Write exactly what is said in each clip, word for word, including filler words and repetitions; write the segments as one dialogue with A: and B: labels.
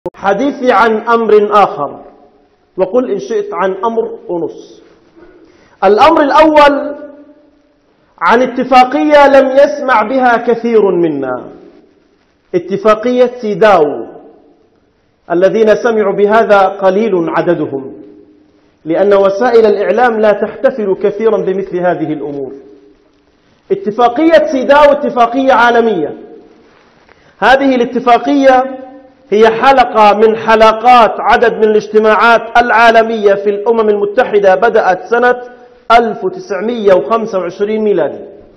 A: حديثي عن أمر آخر، وقل إن شئت عن أمر ونص. الأمر الأول عن اتفاقية لم يسمع بها كثير منا، اتفاقية سيداو. الذين سمعوا بهذا قليل عددهم، لأن وسائل الإعلام لا تحتفل كثيرا بمثل هذه الأمور. اتفاقية سيداو اتفاقية عالمية. هذه الاتفاقية هي حلقة من حلقات عدد من الاجتماعات العالمية في الأمم المتحدة، بدأت سنة ألف وتسعمئة وخمسة وعشرين ميلادي،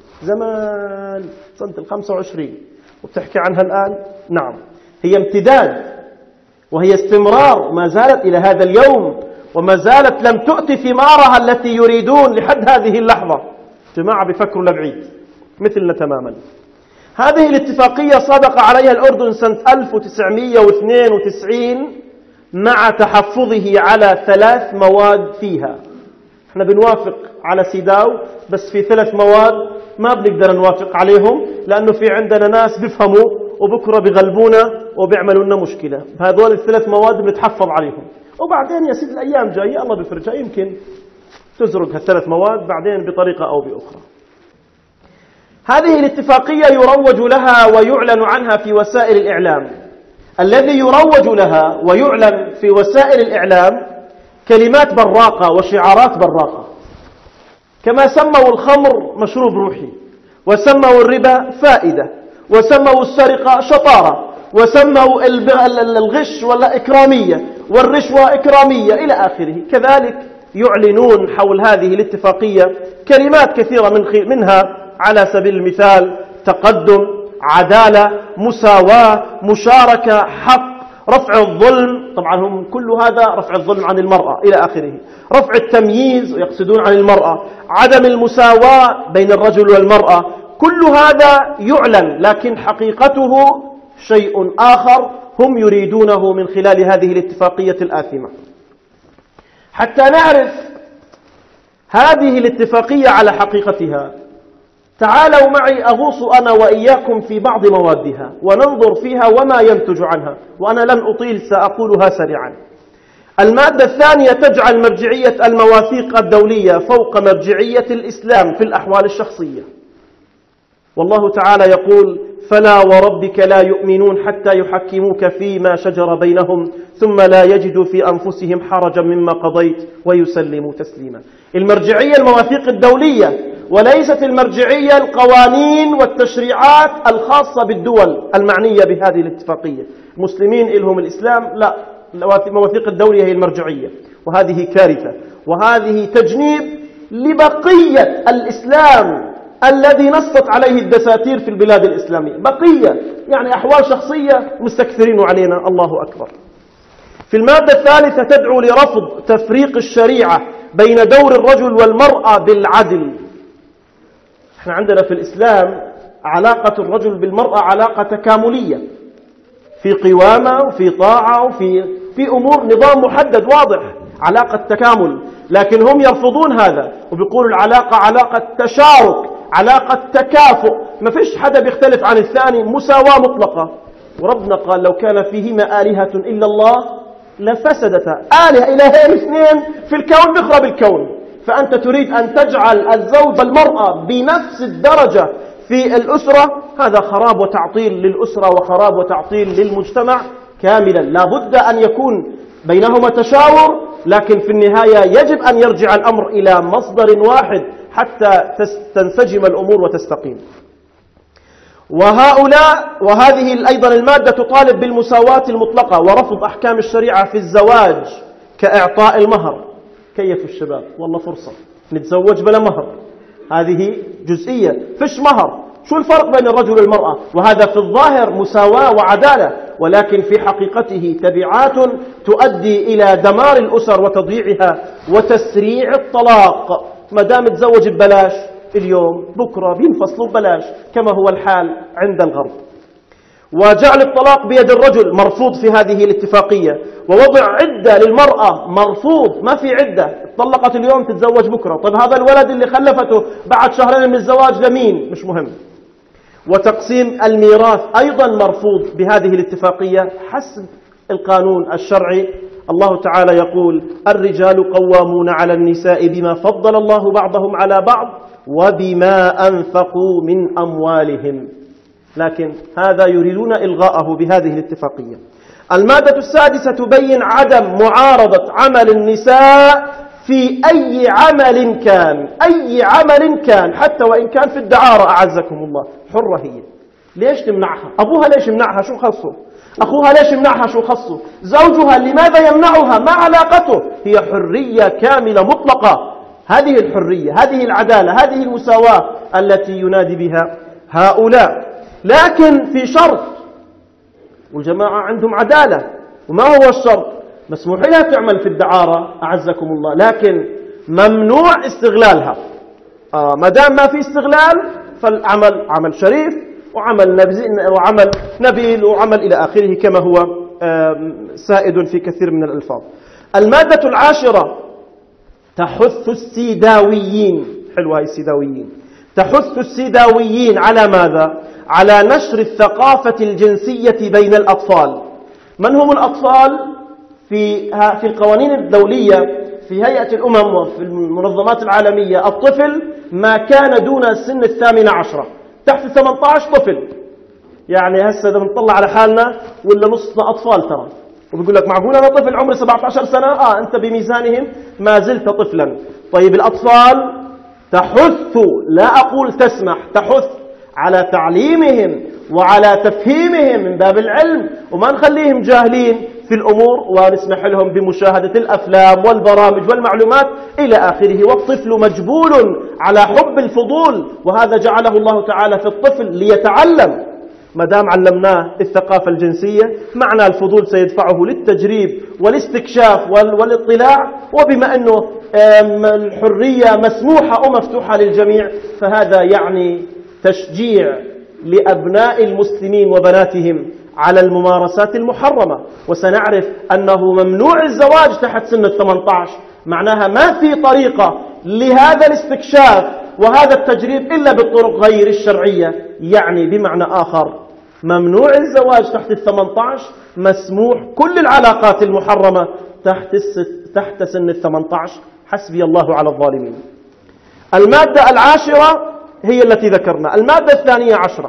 A: زمان سنة الخمسة وعشرين، وبتحكي عنها الآن. نعم، هي امتداد وهي استمرار ما زالت إلى هذا اليوم، وما زالت لم تؤتي ثمارها التي يريدون لحد هذه اللحظة. جماعة بفكروا لبعيد مثلنا تماما. هذه الاتفاقية صادق عليها الأردن سنة ألف وتسعمئة واثنين وتسعين مع تحفظه على ثلاث مواد فيها. احنا بنوافق على سيداو، بس في ثلاث مواد ما بنقدر نوافق عليهم، لأنه في عندنا ناس بيفهموا وبكرة بغلبونا وبيعملوا لنا مشكلة. هذول الثلاث مواد بنتحفظ عليهم، وبعدين يا سيد الأيام جاية الله بفرجها، يمكن تزرق هالثلاث مواد بعدين بطريقة أو بأخرى. هذه الاتفاقية يروج لها ويعلن عنها في وسائل الإعلام. الذي يروج لها ويعلن في وسائل الإعلام كلمات براقة وشعارات براقة، كما سموا الخمر مشروب روحي، وسموا الربا فائدة، وسموا السرقة شطارة، وسموا الغش ولا إكرامية، والرشوة إكرامية إلى آخره. كذلك يعلنون حول هذه الاتفاقية كلمات كثيرة من منها على سبيل المثال تقدم، عدالة، مساواة، مشاركة، حق، رفع الظلم. طبعا هم كل هذا رفع الظلم عن المرأة إلى آخره، رفع التمييز ويقصدون عن المرأة، عدم المساواة بين الرجل والمرأة. كل هذا يعلن، لكن حقيقته شيء آخر هم يريدونه من خلال هذه الاتفاقية الآثمة. حتى نعرف هذه الاتفاقية على حقيقتها، تعالوا معي أغوص أنا وإياكم في بعض موادها وننظر فيها وما ينتج عنها، وأنا لن أطيل سأقولها سريعا. المادة الثانية تجعل مرجعية المواثيق الدولية فوق مرجعية الإسلام في الأحوال الشخصية. والله تعالى يقول: فلا وربك لا يؤمنون حتى يحكموك فيما شجر بينهم ثم لا يجدوا في أنفسهم حرجا مما قضيت ويسلموا تسليما. المرجعية المواثيق الدولية، وليست المرجعية القوانين والتشريعات الخاصة بالدول المعنية بهذه الاتفاقية. المسلمين إلهم الإسلام، لا، المواثيق الدولية هي المرجعية، وهذه كارثة، وهذه تجنيب لبقية الإسلام الذي نصت عليه الدساتير في البلاد الإسلامية. بقية يعني أحوال شخصية مستكثرين علينا، الله أكبر. في المادة الثالثة تدعو لرفض تفريق الشريعة بين دور الرجل والمرأة بالعدل. احنا عندنا في الإسلام علاقة الرجل بالمرأة علاقة تكاملية، في قوامة وفي طاعة وفي في أمور نظام محدد واضح، علاقة تكامل. لكن هم يرفضون هذا وبيقولوا العلاقة علاقة تشارك، علاقة تكافؤ، ما فيش حدا بيختلف عن الثاني، مساواة مطلقة. وربنا قال: لو كان فيهما آلهة إلا الله لفسدتا. آلهة إلهين اثنين في الكون بيخرب الكون، فأنت تريد أن تجعل الزوج والمرأة بنفس الدرجة في الأسرة، هذا خراب وتعطيل للأسرة وخراب وتعطيل للمجتمع كاملا. لا بد أن يكون بينهما تشاور، لكن في النهاية يجب أن يرجع الأمر إلى مصدر واحد حتى تنسجم الأمور وتستقيم. وهؤلاء وهذه أيضا المادة تطالب بالمساواة المطلقة ورفض أحكام الشريعة في الزواج كإعطاء المهر. كيف الشباب؟ والله فرصة نتزوج بلا مهر، هذه جزئية، فيش مهر. شو الفرق بين الرجل والمرأة؟ وهذا في الظاهر مساواة وعدالة، ولكن في حقيقته تبعات تؤدي إلى دمار الأسر وتضييعها وتسريع الطلاق. ما دام تزوج ببلاش اليوم بكرة بينفصلوا ببلاش، كما هو الحال عند الغرب. وجعل الطلاق بيد الرجل مرفوض في هذه الاتفاقية، ووضع عدة للمرأة مرفوض، ما في عدة، طلقت اليوم تتزوج بكرة. طيب هذا الولد اللي خلفته بعد شهرين من الزواج لمين؟ مش مهم. وتقسيم الميراث أيضا مرفوض بهذه الاتفاقية حسب القانون الشرعي. الله تعالى يقول: الرجال قوامون على النساء بما فضل الله بعضهم على بعض وبما أنفقوا من أموالهم. لكن هذا يريدون إلغاءه بهذه الاتفاقية. المادة السادسة تبين عدم معارضة عمل النساء في أي عمل كان، أي عمل كان، حتى وإن كان في الدعارة أعزكم الله، حرة هي. ليش تمنعها؟ أبوها ليش يمنعها؟ شو خصه؟ أخوها ليش يمنعها؟ شو خصه؟ زوجها لماذا يمنعها؟ ما علاقته؟ هي حرية كاملة مطلقة. هذه الحرية، هذه العدالة، هذه المساواة التي ينادي بها هؤلاء. لكن في شرط، والجماعة عندهم عدالة. وما هو الشرط؟ مسموح لها تعمل في الدعارة أعزكم الله، لكن ممنوع استغلالها. آه ما دام ما في استغلال فالعمل عمل شريف وعمل وعمل نبيل وعمل إلى آخره، كما هو سائد في كثير من الألفاظ. المادة العاشرة تحث السيداويين، حلوة هاي السيداويين، تحث السيداويين على ماذا؟ على نشر الثقافة الجنسية بين الأطفال. من هم الأطفال؟ في في القوانين الدولية، في هيئة الأمم وفي المنظمات العالمية، الطفل ما كان دون سن الثامنة عشرة، تحت ثمانية عشر طفل. يعني هسه إذا بنطلع على حالنا ولا نصنا أطفال ترى، وبيقول لك معقول أنا طفل عمري سبعة عشر سنة؟ آه أنت بميزانهم ما زلت طفلا. طيب الأطفال تحث، لا أقول تسمح، تحث على تعليمهم وعلى تفهيمهم من باب العلم، وما نخليهم جاهلين في الأمور، ونسمح لهم بمشاهدة الأفلام والبرامج والمعلومات إلى آخره. والطفل مجبول على حب الفضول، وهذا جعله الله تعالى في الطفل ليتعلم. ما دام علمناه الثقافة الجنسية، معنى الفضول سيدفعه للتجريب والاستكشاف والاطلاع. وبما أنه الحرية مسموحة ومفتوحة للجميع، فهذا يعني تشجيع لأبناء المسلمين وبناتهم على الممارسات المحرمة. وسنعرف أنه ممنوع الزواج تحت سن الثمانية عشر، معناها ما في طريقة لهذا الاستكشاف وهذا التجريب إلا بالطرق غير الشرعية. يعني بمعنى آخر، ممنوع الزواج تحت الثمانية عشر، مسموح كل العلاقات المحرمة تحت تحت سن الثمانية عشر. حسبي الله على الظالمين. المادة العاشرة هي التي ذكرنا. المادة الثانية عشرة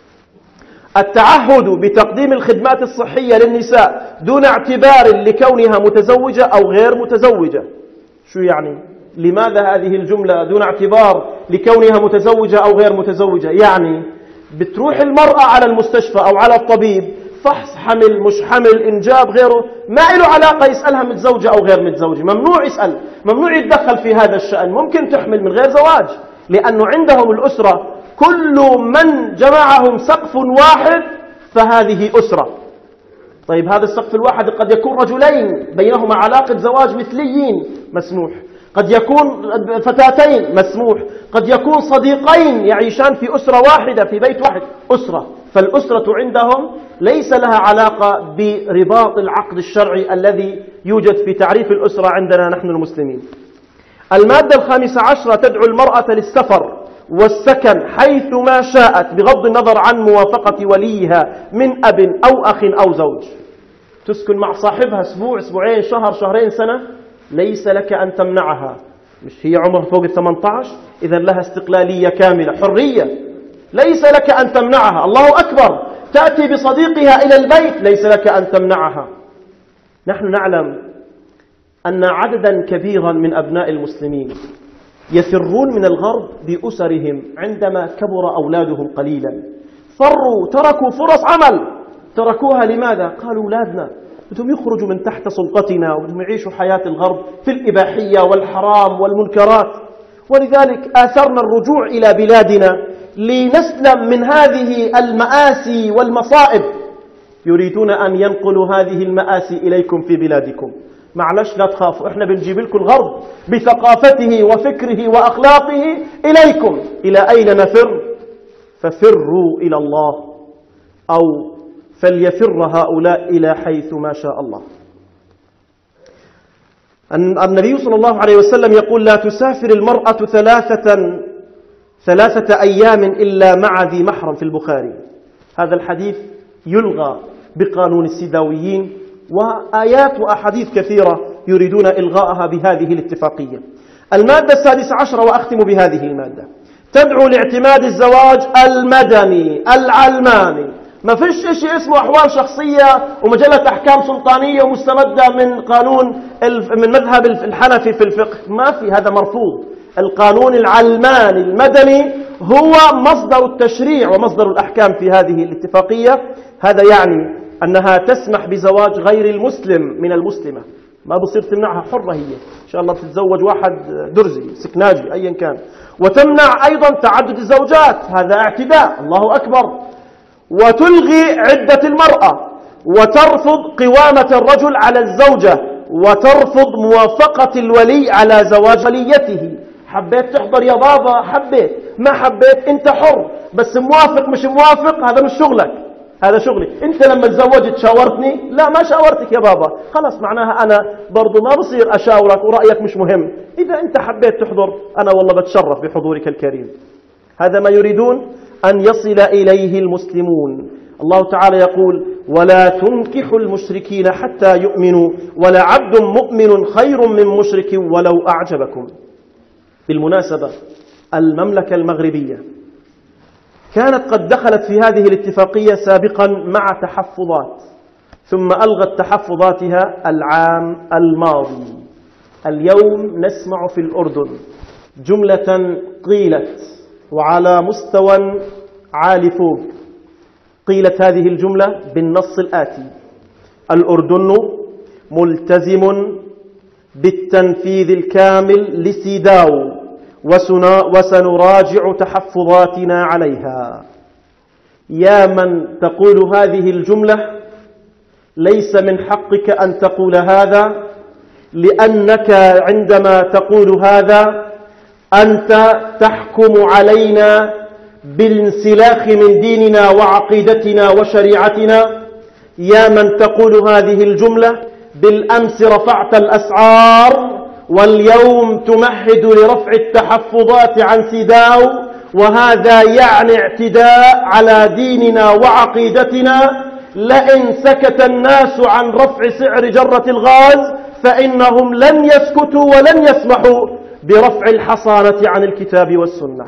A: التعهد بتقديم الخدمات الصحية للنساء دون اعتبار لكونها متزوجة أو غير متزوجة. شو يعني؟ لماذا هذه الجملة دون اعتبار لكونها متزوجة أو غير متزوجة؟ يعني بتروح المرأة على المستشفى أو على الطبيب، فحص حمل مش حمل إنجاب غيره، ما له علاقة يسألها متزوجة أو غير متزوجة. ممنوع يسأل، ممنوع يتدخل في هذا الشأن. ممكن تحمل من غير زواج، لأنه عندهم الأسرة كل من جمعهم سقف واحد فهذه أسرة. طيب هذا السقف الواحد قد يكون رجلين بينهما علاقة زواج مثليين، مسموح. قد يكون فتاتين، مسموح. قد يكون صديقين يعيشان في أسرة واحدة في بيت واحد، أسرة. فالأسرة عندهم ليس لها علاقة برباط العقد الشرعي الذي يوجد في تعريف الأسرة عندنا نحن المسلمين. المادة الخامسة عشرة تدعو المرأة للسفر والسكن حيث ما شاءت بغض النظر عن موافقة وليها من أب أو أخ أو زوج. تسكن مع صاحبها أسبوع، أسبوعين، شهر، شهرين، سنة، ليس لك أن تمنعها. مش هي عمرها فوق الثمانية عشر؟ إذن لها استقلالية كاملة، حرية، ليس لك أن تمنعها. الله أكبر، تأتي بصديقها إلى البيت، ليس لك أن تمنعها. نحن نعلم أن عددا كبيرا من أبناء المسلمين يفرون من الغرب بأسرهم عندما كبر أولادهم قليلا. فروا، تركوا فرص عمل، تركوها. لماذا؟ قالوا أولادنا بدهم يخرجوا من تحت سلطتنا وبدهم يعيشوا حياة الغرب في الإباحية والحرام والمنكرات. ولذلك آثرنا الرجوع إلى بلادنا لنسلم من هذه المآسي والمصائب. يريدون أن ينقلوا هذه المآسي إليكم في بلادكم. معلش لا تخافوا، احنا بنجيب لكم الغرب بثقافته وفكره وأخلاقه إليكم. إلى أين نفر؟ ففروا إلى الله، أو فليفر هؤلاء إلى حيث ما شاء الله. النبي صلى الله عليه وسلم يقول: لا تسافر المرأة ثلاثة ثلاثة أيام إلا مع ذي محرم، في البخاري. هذا الحديث يلغى بقانون السيداويين وآيات وأحاديث كثيرة يريدون إلغاءها بهذه الاتفاقية. المادة السادسة عشرة، وأختم بهذه المادة، تدعو لاعتماد الزواج المدني العلماني. ما فيش شيء اسمه أحوال شخصية ومجلة أحكام سلطانية ومستمدة من قانون من مذهب الحنفي في الفقه، ما في، هذا مرفوض. القانون العلماني المدني هو مصدر التشريع ومصدر الأحكام في هذه الاتفاقية. هذا يعني أنها تسمح بزواج غير المسلم من المسلمة، ما بصير تمنعها، حرة هي إن شاء الله تتزوج واحد درزي سكناجي أيا كان. وتمنع أيضا تعدد الزوجات، هذا اعتداء، الله أكبر. وتلغي عدة المرأة، وترفض قوامة الرجل على الزوجة، وترفض موافقة الولي على زواج وليته. حبيت تحضر يا بابا حبيت، ما حبيت انت حر، بس موافق مش موافق هذا مش شغلك، هذا شغلي. انت لما تزوجت شاورتني؟ لا ما شاورتك يا بابا، خلاص معناها انا برضو ما بصير اشاورك ورأيك مش مهم. اذا انت حبيت تحضر انا والله بتشرف بحضورك الكريم. هذا ما يريدون أن يصل إليه المسلمون. الله تعالى يقول: ولا تنكحوا المشركين حتى يؤمنوا ولعبد مؤمن خير من مشرك ولو أعجبكم. بالمناسبة المملكة المغربية كانت قد دخلت في هذه الاتفاقية سابقا مع تحفظات، ثم ألغت تحفظاتها العام الماضي. اليوم نسمع في الأردن جملة قيلت وعلى مستوى عالي فوق، قيلت هذه الجملة بالنص الآتي: الأردن ملتزم بالتنفيذ الكامل لسيداو وسنراجع تحفظاتنا عليها. يا من تقول هذه الجملة، ليس من حقك أن تقول هذا، لأنك عندما تقول هذا أنت تحكم علينا بالانسلاخ من ديننا وعقيدتنا وشريعتنا. يا من تقول هذه الجملة، بالأمس رفعت الأسعار واليوم تمهد لرفع التحفظات عن سيداو، وهذا يعني اعتداء على ديننا وعقيدتنا. لئن سكت الناس عن رفع سعر جرة الغاز فإنهم لن يسكتوا ولن يسمحوا برفع الحصانة عن الكتاب والسنة.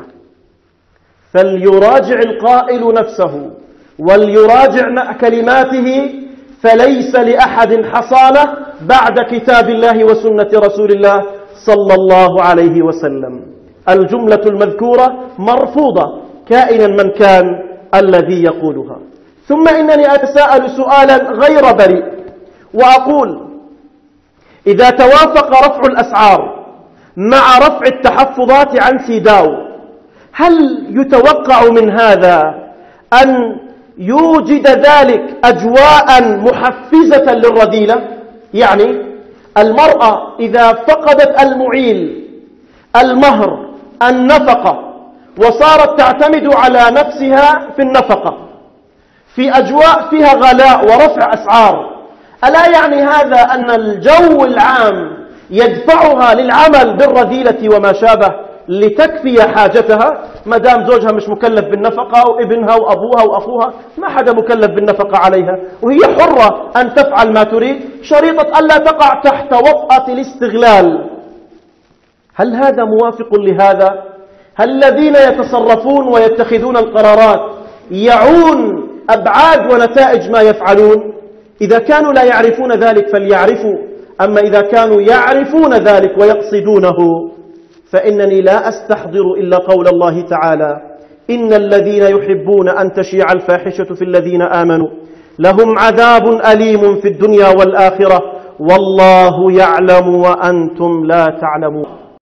A: فليراجع القائل نفسه وليراجع كلماته، فليس لأحد حصانة بعد كتاب الله وسنة رسول الله صلى الله عليه وسلم. الجملة المذكورة مرفوضة كائنا من كان الذي يقولها. ثم إنني أتساءل سؤالا غير بريء وأقول: إذا توافق رفع الأسعار مع رفع التحفظات عن سيداو، هل يتوقع من هذا أن يوجد ذلك أجواء محفزة للرذيلة؟ يعني المرأة إذا فقدت المعيل، المهر، النفقة، وصارت تعتمد على نفسها في النفقة في أجواء فيها غلاء ورفع أسعار، ألا يعني هذا أن الجو العام يدفعها للعمل بالرذيلة وما شابه لتكفي حاجتها؟ ما دام زوجها مش مكلف بالنفقة وابنها وأبوها وأخوها ما حدا مكلف بالنفقة عليها، وهي حرة أن تفعل ما تريد، شريطة ألا تقع تحت وطأة الاستغلال. هل هذا موافق لهذا؟ هل الذين يتصرفون ويتخذون القرارات يعون أبعاد ونتائج ما يفعلون؟ إذا كانوا لا يعرفون ذلك فليعرفوا، أما إذا كانوا يعرفون ذلك ويقصدونه فإنني لا أستحضر إلا قول الله تعالى: إن الذين يحبون أن تشيع الفاحشة في الذين آمنوا لهم عذاب أليم في الدنيا والآخرة والله يعلم وأنتم لا تعلمون.